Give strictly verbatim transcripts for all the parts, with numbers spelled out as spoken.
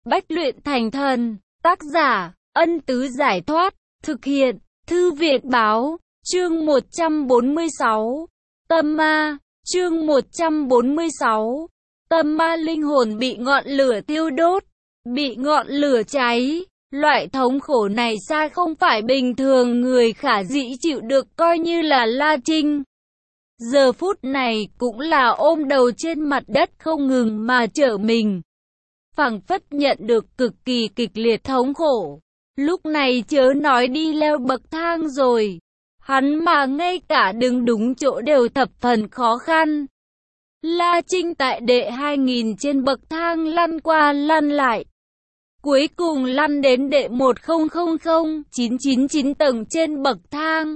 Bách luyện thành thần. Tác giả, Ân Tứ Giải Thoát. Thực hiện, Thư Việt Báo. Chương một trăm bốn mươi sáu. Tâm ma. Chương một trăm bốn mươi sáu. Tâm ma. Linh hồn bị ngọn lửa tiêu đốt, bị ngọn lửa cháy. Loại thống khổ này xa không phải bình thường người khả dĩ chịu được, coi như là La Trinh. Giờ phút này cũng là ôm đầu trên mặt đất không ngừng mà trở mình. Phảng phất nhận được cực kỳ kịch liệt thống khổ. Lúc này chớ nói đi leo bậc thang rồi, hắn mà ngay cả đứng đúng chỗ đều thập phần khó khăn. La Trinh tại đệ hai nghìn trên bậc thang lăn qua lăn lại, cuối cùng lăn đến đệ một nghìn chín trăm chín mươi chín tầng trên bậc thang.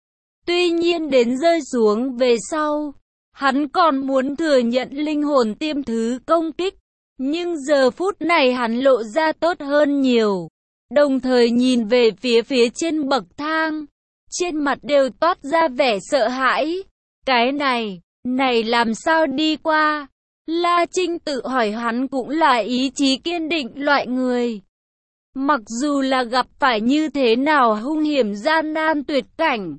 Tuy nhiên đến rơi xuống về sau, hắn còn muốn thừa nhận linh hồn tiêm thứ công kích, nhưng giờ phút này hắn lộ ra tốt hơn nhiều. Đồng thời nhìn về phía phía trên bậc thang, trên mặt đều toát ra vẻ sợ hãi. Cái này, này làm sao đi qua? La Trinh tự hỏi, hắn cũng là ý chí kiên định loại người. Mặc dù là gặp phải như thế nào hung hiểm gian nan tuyệt cảnh,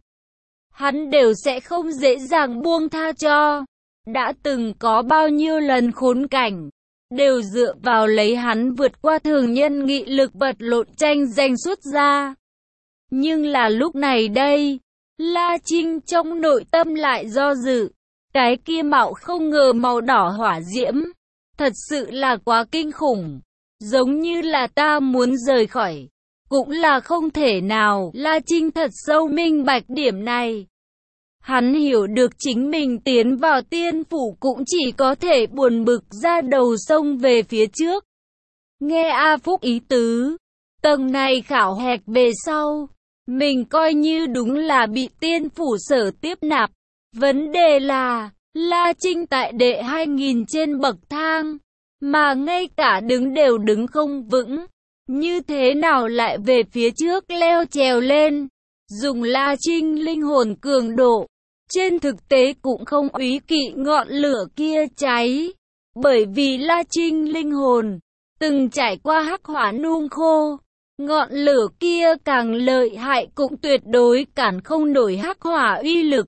hắn đều sẽ không dễ dàng buông tha cho. Đã từng có bao nhiêu lần khốn cảnh, đều dựa vào lấy hắn vượt qua thường nhân nghị lực vật lộn tranh giành xuất ra. Nhưng là lúc này đây, La Trinh trong nội tâm lại do dự. Cái kia mạo không ngờ màu đỏ hỏa diễm, thật sự là quá kinh khủng. Giống như là ta muốn rời khỏi, cũng là không thể nào. La Trinh thật sâu minh bạch điểm này. Hắn hiểu được chính mình tiến vào tiên phủ cũng chỉ có thể buồn bực ra đầu sông về phía trước. Nghe A Phúc ý tứ, tầng này khảo hạch về sau, mình coi như đúng là bị tiên phủ sở tiếp nạp. Vấn đề là, La Trinh tại đệ hai nghìn trên bậc thang, mà ngay cả đứng đều đứng không vững. Như thế nào lại về phía trước leo trèo lên? Dùng La Trinh linh hồn cường độ, trên thực tế cũng không úy kỵ ngọn lửa kia cháy. Bởi vì La Trinh linh hồn từng trải qua hắc hỏa nung khô, ngọn lửa kia càng lợi hại cũng tuyệt đối cản không nổi hắc hỏa uy lực.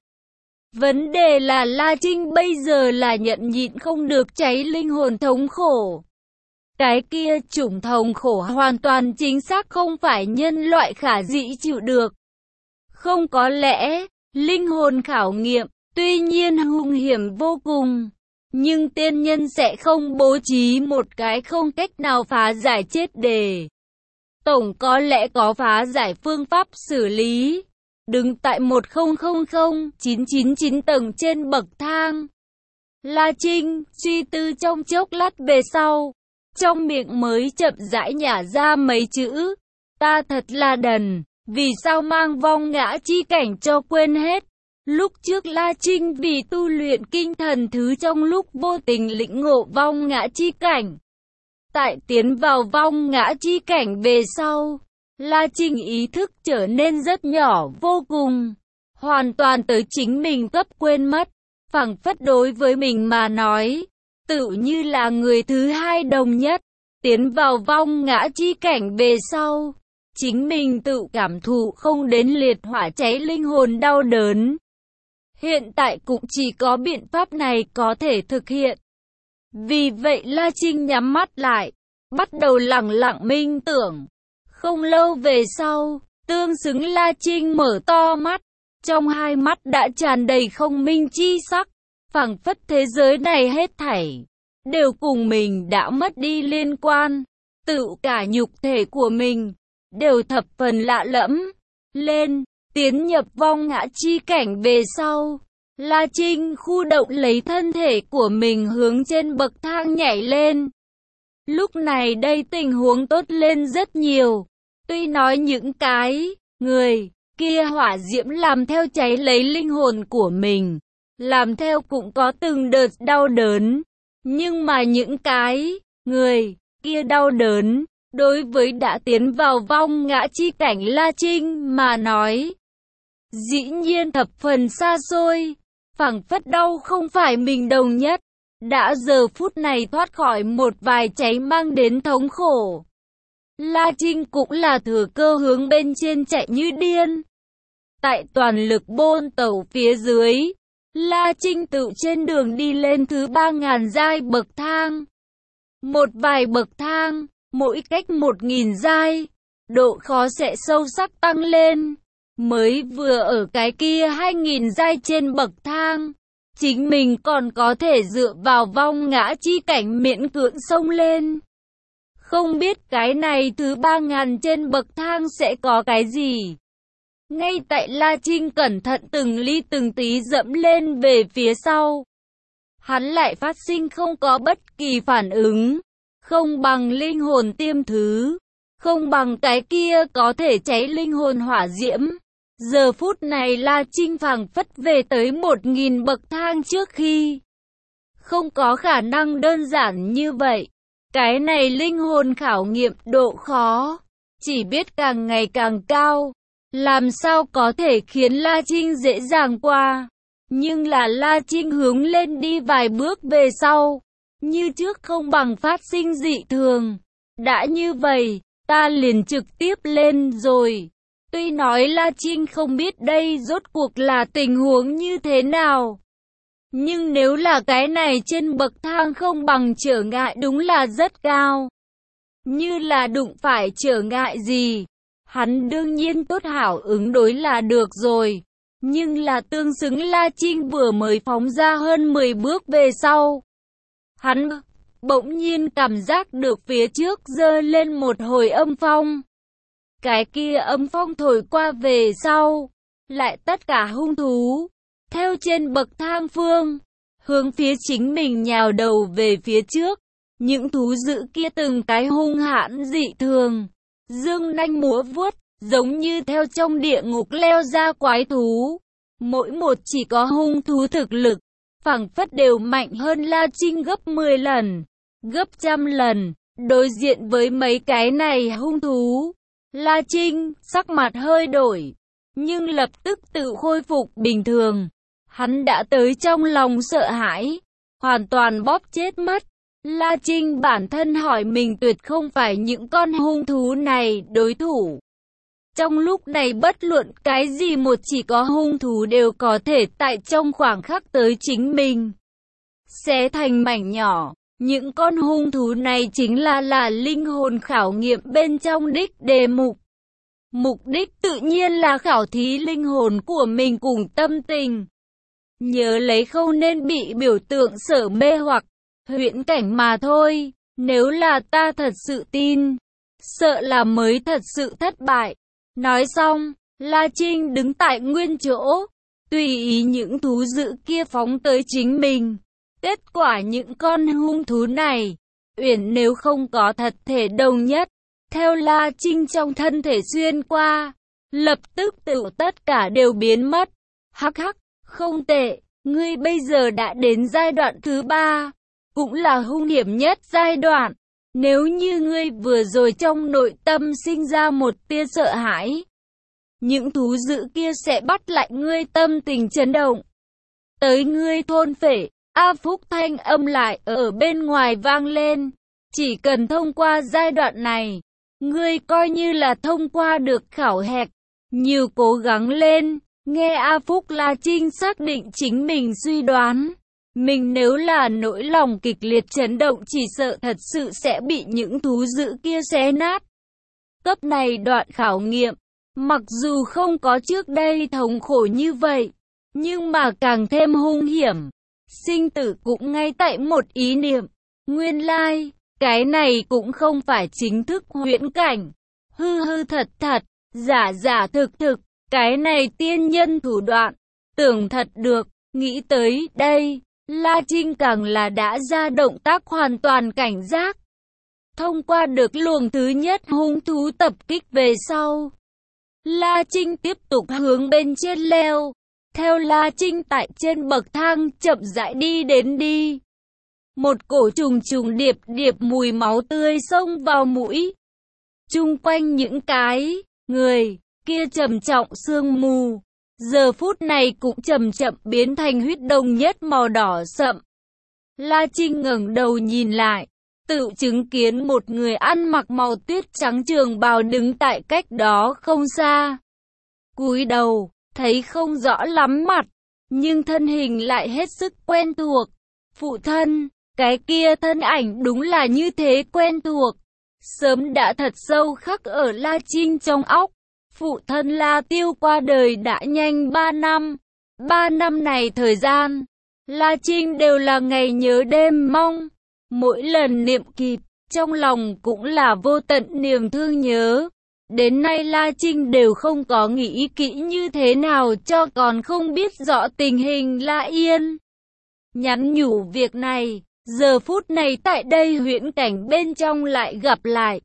Vấn đề là La Trinh bây giờ là nhận nhịn không được cháy linh hồn thống khổ. Cái kia chủng thống khổ hoàn toàn chính xác không phải nhân loại khả dĩ chịu được. Không có lẽ, linh hồn khảo nghiệm, tuy nhiên hung hiểm vô cùng, nhưng tiên nhân sẽ không bố trí một cái không cách nào phá giải chết đề. Tổng có lẽ có phá giải phương pháp xử lý. Đứng tại một nghìn chín trăm chín mươi chín tầng trên bậc thang, La Trinh suy tư trong chốc lát về sau, trong miệng mới chậm rãi nhả ra mấy chữ: ta thật là đần, vì sao mang vong ngã chi cảnh cho quên hết. Lúc trước La Trinh vì tu luyện kinh thần thứ trong lúc vô tình lĩnh ngộ vong ngã chi cảnh. Tại tiến vào vong ngã chi cảnh về sau, La Trinh ý thức trở nên rất nhỏ vô cùng, hoàn toàn tới chính mình cấp quên mất. Phảng phất đối với mình mà nói, tự như là người thứ hai đồng nhất. Tiến vào vong ngã chi cảnh về sau, chính mình tự cảm thụ không đến liệt hỏa cháy linh hồn đau đớn. Hiện tại cũng chỉ có biện pháp này có thể thực hiện. Vì vậy La Trinh nhắm mắt lại, bắt đầu lặng lặng minh tưởng. Không lâu về sau, tương xứng La Trinh mở to mắt, trong hai mắt đã tràn đầy không minh chi sắc, phảng phất thế giới này hết thảy đều cùng mình đã mất đi liên quan, tự cả nhục thể của mình đều thập phần lạ lẫm. Lên, tiến nhập vong ngã chi cảnh về sau, La Trinh khu động lấy thân thể của mình hướng trên bậc thang nhảy lên. Lúc này đây tình huống tốt lên rất nhiều. Tuy nói những cái người kia hỏa diễm làm theo cháy lấy linh hồn của mình, làm theo cũng có từng đợt đau đớn, nhưng mà những cái người kia đau đớn, đối với đã tiến vào vong ngã chi cảnh La Trinh mà nói, dĩ nhiên thập phần xa xôi, phảng phất đau không phải mình đồng nhất. đã giờ phút này thoát khỏi một vài cháy mang đến thống khổ. La Trinh cũng là thừa cơ hướng bên trên chạy như điên. Tại toàn lực bôn tẩu phía dưới, La Trinh tự trên đường đi lên thứ ba ngàn giai bậc thang. Một vài bậc thang, mỗi cách một nghìn giai, độ khó sẽ sâu sắc tăng lên. Mới vừa ở cái kia hai nghìn giai trên bậc thang, chính mình còn có thể dựa vào vong ngã chi cảnh miễn cưỡng xông lên. Không biết cái này thứ ba ngàn trên bậc thang sẽ có cái gì. Ngay tại La Trinh cẩn thận từng ly từng tí dẫm lên về phía sau, hắn lại phát sinh không có bất kỳ phản ứng. Không bằng linh hồn tiêm thứ, không bằng cái kia có thể cháy linh hồn hỏa diễm. Giờ phút này La Trinh phảng phất về tới một nghìn bậc thang trước khi. Không có khả năng đơn giản như vậy. Cái này linh hồn khảo nghiệm độ khó, chỉ biết càng ngày càng cao. Làm sao có thể khiến La Trinh dễ dàng qua. Nhưng là La Trinh hướng lên đi vài bước về sau. Như trước không bằng phát sinh dị thường. Đã như vậy, ta liền trực tiếp lên rồi. Tuy nói La Trinh không biết đây rốt cuộc là tình huống như thế nào. Nhưng nếu là cái này trên bậc thang không bằng trở ngại đúng là rất cao. Như là đụng phải trở ngại gì, hắn đương nhiên tốt hảo ứng đối là được rồi. Nhưng là tương xứng La Trinh vừa mới phóng ra hơn mười bước về sau. Hắn bỗng nhiên cảm giác được phía trước giơ lên một hồi âm phong. Cái kia âm phong thổi qua về sau, lại tất cả hung thú, theo trên bậc thang phương, hướng phía chính mình nhào đầu về phía trước. Những thú dữ kia từng cái hung hãn dị thường, dương nanh múa vuốt, giống như theo trong địa ngục leo ra quái thú. Mỗi một chỉ có hung thú thực lực, phảng phất đều mạnh hơn La Trinh gấp mười lần, gấp trăm lần. Đối diện với mấy cái này hung thú, La Trinh sắc mặt hơi đổi, nhưng lập tức tự khôi phục bình thường. Hắn đã tới trong lòng sợ hãi, hoàn toàn bóp chết mất. La Trinh bản thân hỏi mình tuyệt không phải những con hung thú này đối thủ. Trong lúc này bất luận cái gì một chỉ có hung thú đều có thể tại trong khoảng khắc tới chính mình xé thành mảnh nhỏ. Những con hung thú này chính là là linh hồn khảo nghiệm bên trong đích đề mục. Mục đích tự nhiên là khảo thí linh hồn của mình cùng tâm tình. Nhớ lấy không nên bị biểu tượng sở mê hoặc, huyễn cảnh mà thôi. Nếu là ta thật sự tin, sợ là mới thật sự thất bại. Nói xong, La Trinh đứng tại nguyên chỗ, tùy ý những thú dữ kia phóng tới chính mình. Kết quả những con hung thú này, Uyển nếu không có thật thể đồng nhất, theo La Trinh trong thân thể xuyên qua, lập tức tự tất cả đều biến mất. Hắc hắc, không tệ, ngươi bây giờ đã đến giai đoạn thứ ba, cũng là hung hiểm nhất giai đoạn. Nếu như ngươi vừa rồi trong nội tâm sinh ra một tia sợ hãi, những thú dữ kia sẽ bắt lại ngươi tâm tình chấn động. Tới ngươi thôn phệ, A Phúc thanh âm lại ở bên ngoài vang lên. Chỉ cần thông qua giai đoạn này, ngươi coi như là thông qua được khảo hạch. Nhiều cố gắng lên, nghe A Phúc La Trinh xác định chính mình suy đoán. Mình nếu là nỗi lòng kịch liệt chấn động chỉ sợ thật sự sẽ bị những thú dữ kia xé nát. Cấp này đoạn khảo nghiệm, mặc dù không có trước đây thống khổ như vậy, nhưng mà càng thêm hung hiểm. Sinh tử cũng ngay tại một ý niệm. Nguyên lai, like, cái này cũng không phải chính thức huyễn cảnh. Hư hư thật thật, giả giả thực thực, cái này tiên nhân thủ đoạn, tưởng thật được. Nghĩ tới đây, La Trinh càng là đã ra động tác hoàn toàn cảnh giác. Thông qua được luồng thứ nhất hung thú tập kích về sau, La Trinh tiếp tục hướng bên trên leo. Theo La Trinh tại trên bậc thang chậm rãi đi đến đi. Một cổ trùng trùng điệp điệp mùi máu tươi xông vào mũi. Chung quanh những cái người kia trầm trọng sương mù, giờ phút này cũng chậm chậm biến thành huyết đồng nhất màu đỏ sậm. La Trinh ngẩng đầu nhìn lại, tự chứng kiến một người ăn mặc màu tuyết trắng trường bào đứng tại cách đó không xa. Cúi đầu, thấy không rõ lắm mặt, nhưng thân hình lại hết sức quen thuộc. Phụ thân, cái kia thân ảnh đúng là như thế quen thuộc. Sớm đã thật sâu khắc ở La Trinh trong óc. Phụ thân La Tiêu qua đời đã nhanh ba năm. Ba năm này thời gian, La Trinh đều là ngày nhớ đêm mong. Mỗi lần niệm kịp, trong lòng cũng là vô tận niềm thương nhớ. Đến nay La Trinh đều không có nghĩ kỹ như thế nào cho còn không biết rõ tình hình La Yên. Nhắn nhủ việc này, giờ phút này tại đây huyễn cảnh bên trong lại gặp lại.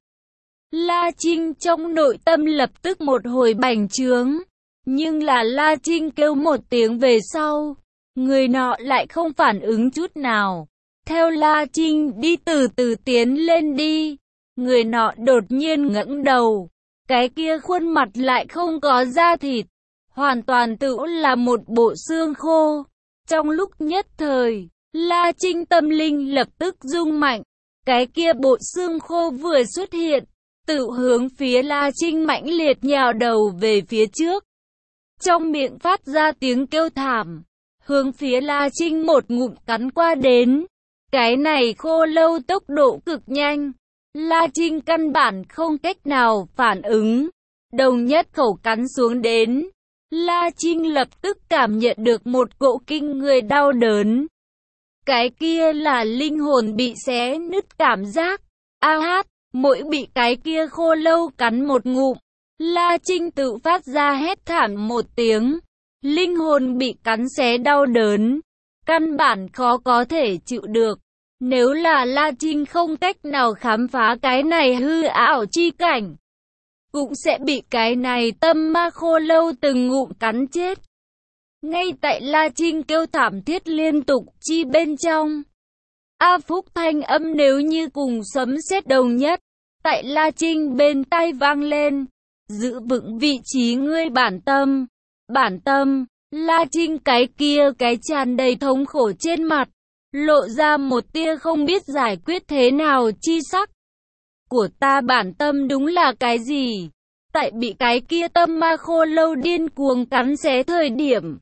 La Trinh trong nội tâm lập tức một hồi bành trướng. Nhưng là La Trinh kêu một tiếng về sau, người nọ lại không phản ứng chút nào. Theo La Trinh đi từ từ tiến lên đi, người nọ đột nhiên ngẩng đầu. Cái kia khuôn mặt lại không có da thịt, hoàn toàn tự là một bộ xương khô. Trong lúc nhất thời, La Trinh tâm linh lập tức rung mạnh. Cái kia bộ xương khô vừa xuất hiện, tự hướng phía La Trinh mãnh liệt nhào đầu về phía trước. Trong miệng phát ra tiếng kêu thảm, hướng phía La Trinh một ngụm cắn qua đến. Cái này khô lâu tốc độ cực nhanh, La Trinh căn bản không cách nào phản ứng. Đồng nhất khẩu cắn xuống đến, La Trinh lập tức cảm nhận được một cỗ kinh người đau đớn. Cái kia là linh hồn bị xé nứt cảm giác. A hát, mỗi bị cái kia khô lâu cắn một ngụm, La Trinh tự phát ra hét thảm một tiếng. Linh hồn bị cắn xé đau đớn, căn bản khó có thể chịu được. Nếu là La Trinh không cách nào khám phá cái này hư ảo chi cảnh, cũng sẽ bị cái này tâm ma khô lâu từng ngụm cắn chết. Ngay tại La Trinh kêu thảm thiết liên tục chi bên trong, A Phúc thanh âm nếu như cùng sấm sét đồng nhất, tại La Trinh bên tai vang lên. Giữ vững vị trí ngươi bản tâm. Bản tâm, La Trinh cái kia cái tràn đầy thống khổ trên mặt, lộ ra một tia không biết giải quyết thế nào chi sắc. Của ta bản tâm đúng là cái gì? Tại bị cái kia tâm ma khô lâu điên cuồng cắn xé thời điểm,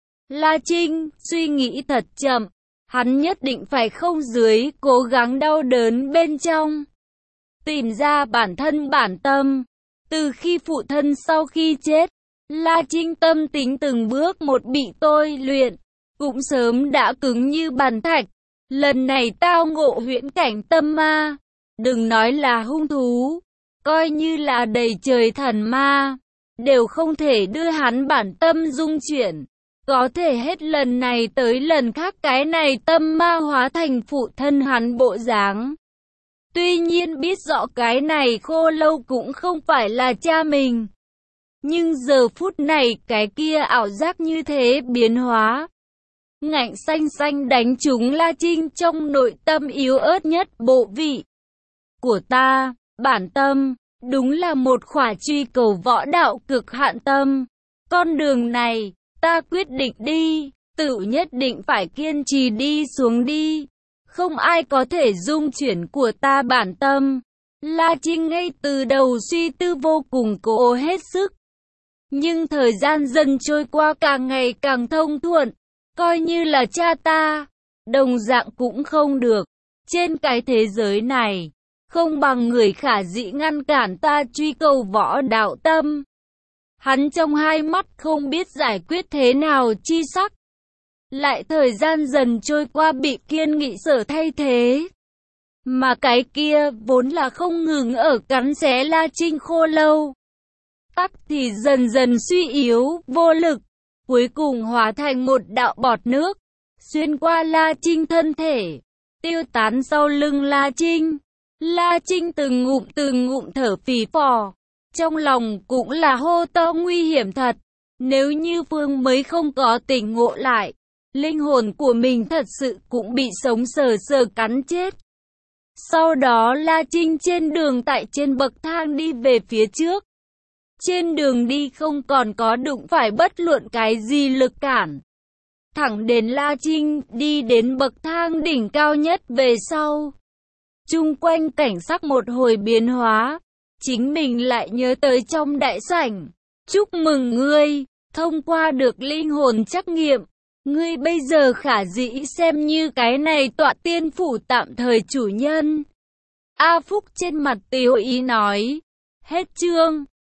La Trinh suy nghĩ thật chậm, hắn nhất định phải không dưới cố gắng đau đớn bên trong, tìm ra bản thân bản tâm. Từ khi phụ thân sau khi chết, La Trinh tâm tính từng bước một bị tôi luyện, cũng sớm đã cứng như bàn thạch. Lần này tao ngộ huyễn cảnh tâm ma, đừng nói là hung thú, coi như là đầy trời thần ma, đều không thể đưa hắn bản tâm dung chuyển. Có thể hết lần này tới lần khác cái này tâm ma hóa thành phụ thân hắn bộ dáng. Tuy nhiên biết rõ cái này khô lâu cũng không phải là cha mình. Nhưng giờ phút này cái kia ảo giác như thế biến hóa, ngạnh xanh xanh đánh trúng La Trinh trong nội tâm yếu ớt nhất bộ vị. Của ta, bản tâm, đúng là một khỏa truy cầu võ đạo cực hạn tâm. Con đường này, ta quyết định đi, tự nhất định phải kiên trì đi xuống đi. Không ai có thể dung chuyển của ta bản tâm. La Trinh ngay từ đầu suy tư vô cùng cố hết sức. Nhưng thời gian dần trôi qua càng ngày càng thông thuận. Coi như là cha ta, đồng dạng cũng không được. Trên cái thế giới này, không bằng người khả dĩ ngăn cản ta truy cầu võ đạo tâm. Hắn trong hai mắt không biết giải quyết thế nào chi sắc. Lại thời gian dần trôi qua bị kiên nghị sở thay thế. Mà cái kia vốn là không ngừng ở cắn xé La Trinh khô lâu, tắc thì dần dần suy yếu, vô lực, cuối cùng hóa thành một đạo bọt nước, xuyên qua La Trinh thân thể, tiêu tán sau lưng La Trinh. La Trinh từng ngụm từng ngụm thở phì phò, trong lòng cũng là hô to nguy hiểm thật. Nếu như Phương mới không có tỉnh ngộ lại, linh hồn của mình thật sự cũng bị sống sờ sờ cắn chết. Sau đó La Trinh trên đường tại trên bậc thang đi về phía trước. Trên đường đi không còn có đụng phải bất luận cái gì lực cản. thẳng đến La Trinh, đi đến bậc thang đỉnh cao nhất về sau. Chung quanh cảnh sắc một hồi biến hóa, chính mình lại nhớ tới trong đại sảnh. Chúc mừng ngươi, thông qua được linh hồn trắc nghiệm. Ngươi bây giờ khả dĩ xem như cái này tọa tiên phủ tạm thời chủ nhân. A Phúc trên mặt tiếu ý nói. Hết chương.